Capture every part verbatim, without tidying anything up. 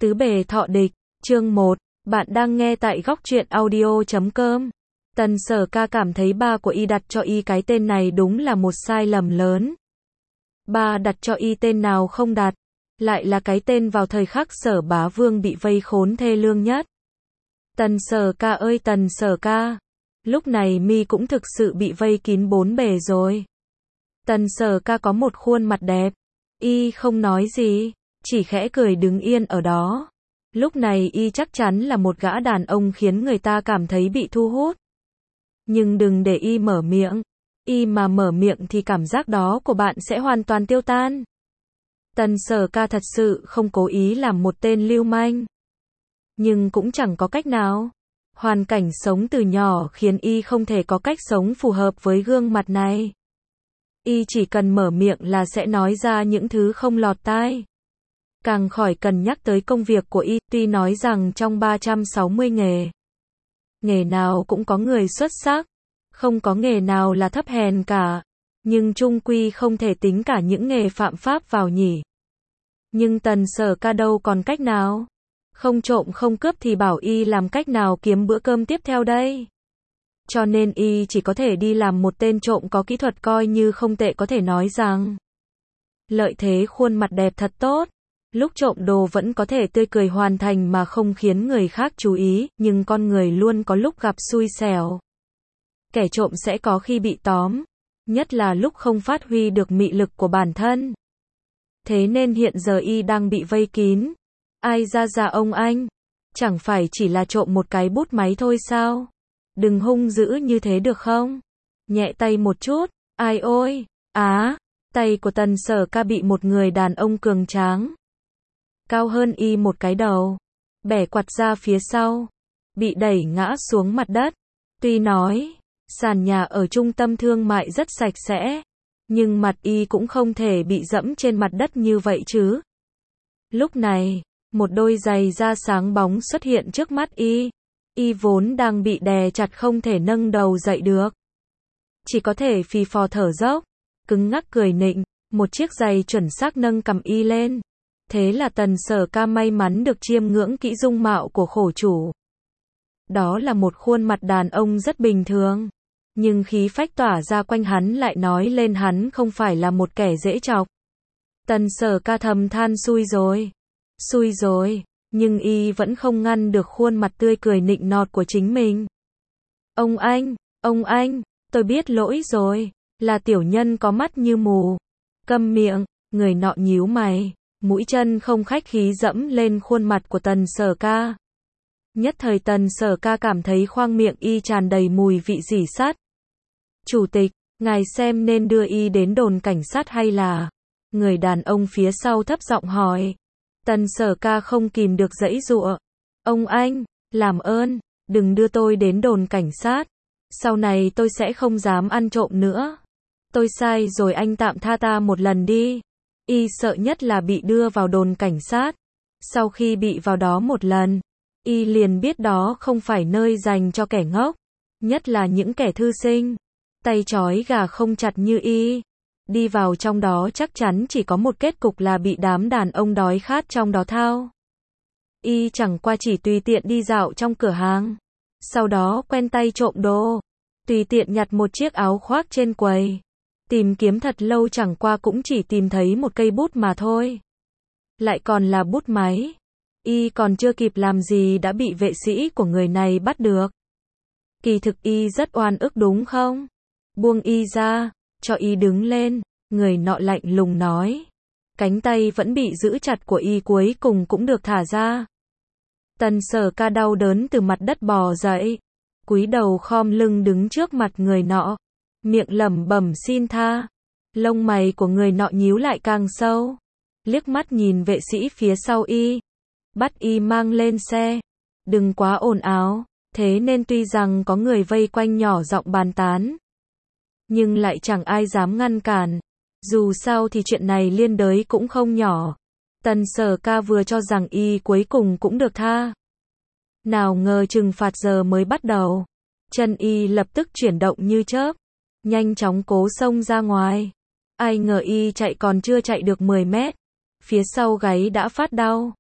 Tứ bề thọ địch, chương một, bạn đang nghe tại góc truyện audio chấm com. Tần Sở Ca cảm thấy ba của y đặt cho y cái tên này đúng là một sai lầm lớn. Ba đặt cho y tên nào không đặt, lại là cái tên vào thời khắc Sở Bá Vương bị vây khốn thê lương nhất. Tần Sở Ca ơi Tần Sở Ca, lúc này mi cũng thực sự bị vây kín bốn bề rồi. Tần Sở Ca có một khuôn mặt đẹp, y không nói gì, chỉ khẽ cười đứng yên ở đó. Lúc này y chắc chắn là một gã đàn ông khiến người ta cảm thấy bị thu hút. Nhưng đừng để y mở miệng, y mà mở miệng thì cảm giác đó của bạn sẽ hoàn toàn tiêu tan. Tần Sở Ca thật sự không cố ý làm một tên lưu manh, nhưng cũng chẳng có cách nào. Hoàn cảnh sống từ nhỏ khiến y không thể có cách sống phù hợp với gương mặt này. Y chỉ cần mở miệng là sẽ nói ra những thứ không lọt tai. Càng khỏi cần nhắc tới công việc của y, tuy nói rằng trong ba trăm sáu mươi nghề, nghề nào cũng có người xuất sắc, không có nghề nào là thấp hèn cả, nhưng chung quy không thể tính cả những nghề phạm pháp vào nhỉ. Nhưng Tần Sở Ca đâu còn cách nào, không trộm không cướp thì bảo y làm cách nào kiếm bữa cơm tiếp theo đây. Cho nên y chỉ có thể đi làm một tên trộm có kỹ thuật coi như không tệ, có thể nói rằng lợi thế khuôn mặt đẹp thật tốt. Lúc trộm đồ vẫn có thể tươi cười hoàn thành mà không khiến người khác chú ý, nhưng con người luôn có lúc gặp xui xẻo. Kẻ trộm sẽ có khi bị tóm, nhất là lúc không phát huy được mị lực của bản thân. Thế nên hiện giờ y đang bị vây kín. Ai ra ra ông anh, chẳng phải chỉ là trộm một cái bút máy thôi sao? Đừng hung dữ như thế được không? Nhẹ tay một chút. Ai ôi, á, tay của Tần Sở Ca bị một người đàn ông cường tráng, cao hơn y một cái đầu, bẻ quặt ra phía sau, bị đẩy ngã xuống mặt đất. Tuy nói, sàn nhà ở trung tâm thương mại rất sạch sẽ, nhưng mặt y cũng không thể bị dẫm trên mặt đất như vậy chứ. Lúc này, một đôi giày da sáng bóng xuất hiện trước mắt y. Y vốn đang bị đè chặt không thể nâng đầu dậy được, chỉ có thể phì phò thở dốc, cứng ngắc cười nịnh. Một chiếc giày chuẩn xác nâng cằm y lên. Thế là Tần Sở Ca may mắn được chiêm ngưỡng kỹ dung mạo của khổ chủ. Đó là một khuôn mặt đàn ông rất bình thường, nhưng khí phách tỏa ra quanh hắn lại nói lên hắn không phải là một kẻ dễ chọc. Tần Sở Ca thầm than xui rồi, xui rồi, nhưng y vẫn không ngăn được khuôn mặt tươi cười nịnh nọt của chính mình. Ông anh, ông anh, tôi biết lỗi rồi, là tiểu nhân có mắt như mù. Câm miệng, người nọ nhíu mày, mũi chân không khách khí dẫm lên khuôn mặt của Tần Sở Ca. Nhất thời Tần Sở Ca cảm thấy khoang miệng y tràn đầy mùi vị rỉ sắt. Chủ tịch, ngài xem nên đưa y đến đồn cảnh sát hay là? Người đàn ông phía sau thấp giọng hỏi. Tần Sở Ca không kìm được giãy giụa. Ông anh, làm ơn, đừng đưa tôi đến đồn cảnh sát. Sau này tôi sẽ không dám ăn trộm nữa. Tôi sai rồi, anh tạm tha ta một lần đi. Y sợ nhất là bị đưa vào đồn cảnh sát. Sau khi bị vào đó một lần, y liền biết đó không phải nơi dành cho kẻ ngốc, nhất là những kẻ thư sinh, tay trói gà không chặt như y. Đi vào trong đó chắc chắn chỉ có một kết cục là bị đám đàn ông đói khát trong đó thao. Y chẳng qua chỉ tùy tiện đi dạo trong cửa hàng, sau đó quen tay trộm đồ, tùy tiện nhặt một chiếc áo khoác trên quầy. Tìm kiếm thật lâu chẳng qua cũng chỉ tìm thấy một cây bút mà thôi. Lại còn là bút máy. Y còn chưa kịp làm gì đã bị vệ sĩ của người này bắt được. Kỳ thực y rất oan ức đúng không? Buông y ra, cho y đứng lên, người nọ lạnh lùng nói. Cánh tay vẫn bị giữ chặt của y cuối cùng cũng được thả ra. Tần Sở Ca đau đớn từ mặt đất bò dậy, cúi đầu khom lưng đứng trước mặt người nọ, miệng lẩm bẩm xin tha. Lông mày của người nọ nhíu lại càng sâu, liếc mắt nhìn vệ sĩ phía sau y, bắt y mang lên xe. Đừng quá ồn ào. Thế nên tuy rằng có người vây quanh nhỏ giọng bàn tán, nhưng lại chẳng ai dám ngăn cản. Dù sao thì chuyện này liên đới cũng không nhỏ. Tần Sở Ca vừa cho rằng y cuối cùng cũng được tha, nào ngờ trừng phạt giờ mới bắt đầu. Chân y lập tức chuyển động như chớp, nhanh chóng cố xông ra ngoài. Ai ngờ y chạy còn chưa chạy được mười mét, phía sau gáy đã phát đau.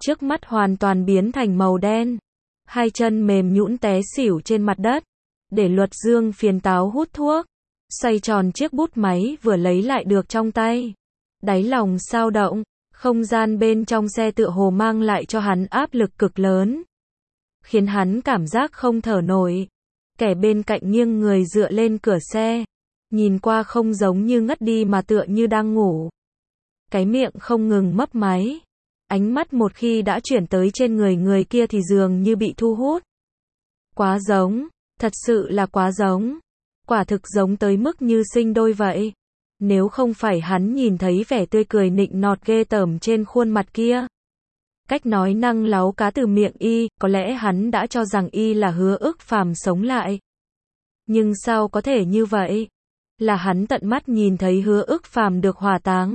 trước mắt hoàn toàn biến thành màu đen. Hai chân mềm nhũn té xỉu trên mặt đất. Để Luật Dương phiền táo hút thuốc, xoay tròn chiếc bút máy vừa lấy lại được trong tay. Đáy lòng sao động, không gian bên trong xe tựa hồ mang lại cho hắn áp lực cực lớn, khiến hắn cảm giác không thở nổi. Kẻ bên cạnh nghiêng người dựa lên cửa xe, nhìn qua không giống như ngất đi mà tựa như đang ngủ. Cái miệng không ngừng mấp máy, ánh mắt một khi đã chuyển tới trên người người kia thì dường như bị thu hút. Quá giống, thật sự là quá giống. Quả thực giống tới mức như sinh đôi vậy. Nếu không phải hắn nhìn thấy vẻ tươi cười nịnh nọt ghê tởm trên khuôn mặt kia, cách nói năng láu cá từ miệng y, có lẽ hắn đã cho rằng y là Hứa Ức Phàm sống lại. Nhưng sao có thể như vậy? Là hắn tận mắt nhìn thấy Hứa Ức Phàm được hỏa táng.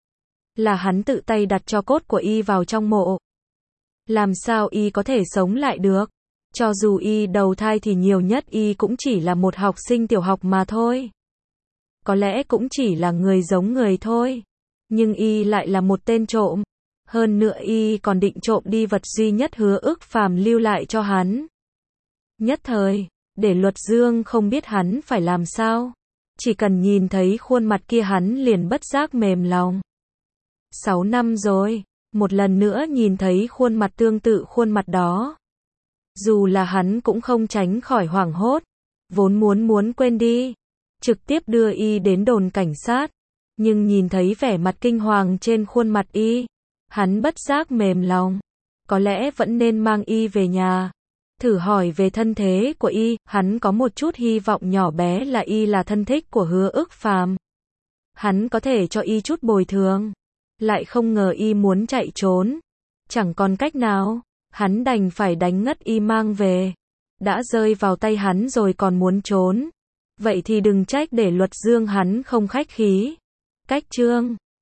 Là hắn tự tay đặt tro cốt của y vào trong mộ. Làm sao y có thể sống lại được? Cho dù y đầu thai thì nhiều nhất y cũng chỉ là một học sinh tiểu học mà thôi. Có lẽ cũng chỉ là người giống người thôi. Nhưng y lại là một tên trộm. Hơn nữa y còn định trộm đi vật duy nhất Hứa Ức Phàm lưu lại cho hắn. Nhất thời, để Luật Dương không biết hắn phải làm sao. Chỉ cần nhìn thấy khuôn mặt kia hắn liền bất giác mềm lòng. Sáu năm rồi, một lần nữa nhìn thấy khuôn mặt tương tự khuôn mặt đó. Dù là hắn cũng không tránh khỏi hoảng hốt, vốn muốn muốn quên đi, trực tiếp đưa y đến đồn cảnh sát. Nhưng nhìn thấy vẻ mặt kinh hoàng trên khuôn mặt y, hắn bất giác mềm lòng. Có lẽ vẫn nên mang y về nhà, thử hỏi về thân thế của y. Hắn có một chút hy vọng nhỏ bé là y là thân thích của Hứa Ức Phàm. Hắn có thể cho y chút bồi thường. Lại không ngờ y muốn chạy trốn. Chẳng còn cách nào, hắn đành phải đánh ngất y mang về. Đã rơi vào tay hắn rồi còn muốn trốn. Vậy thì đừng trách để Luật Dương hắn không khách khí. Cách chương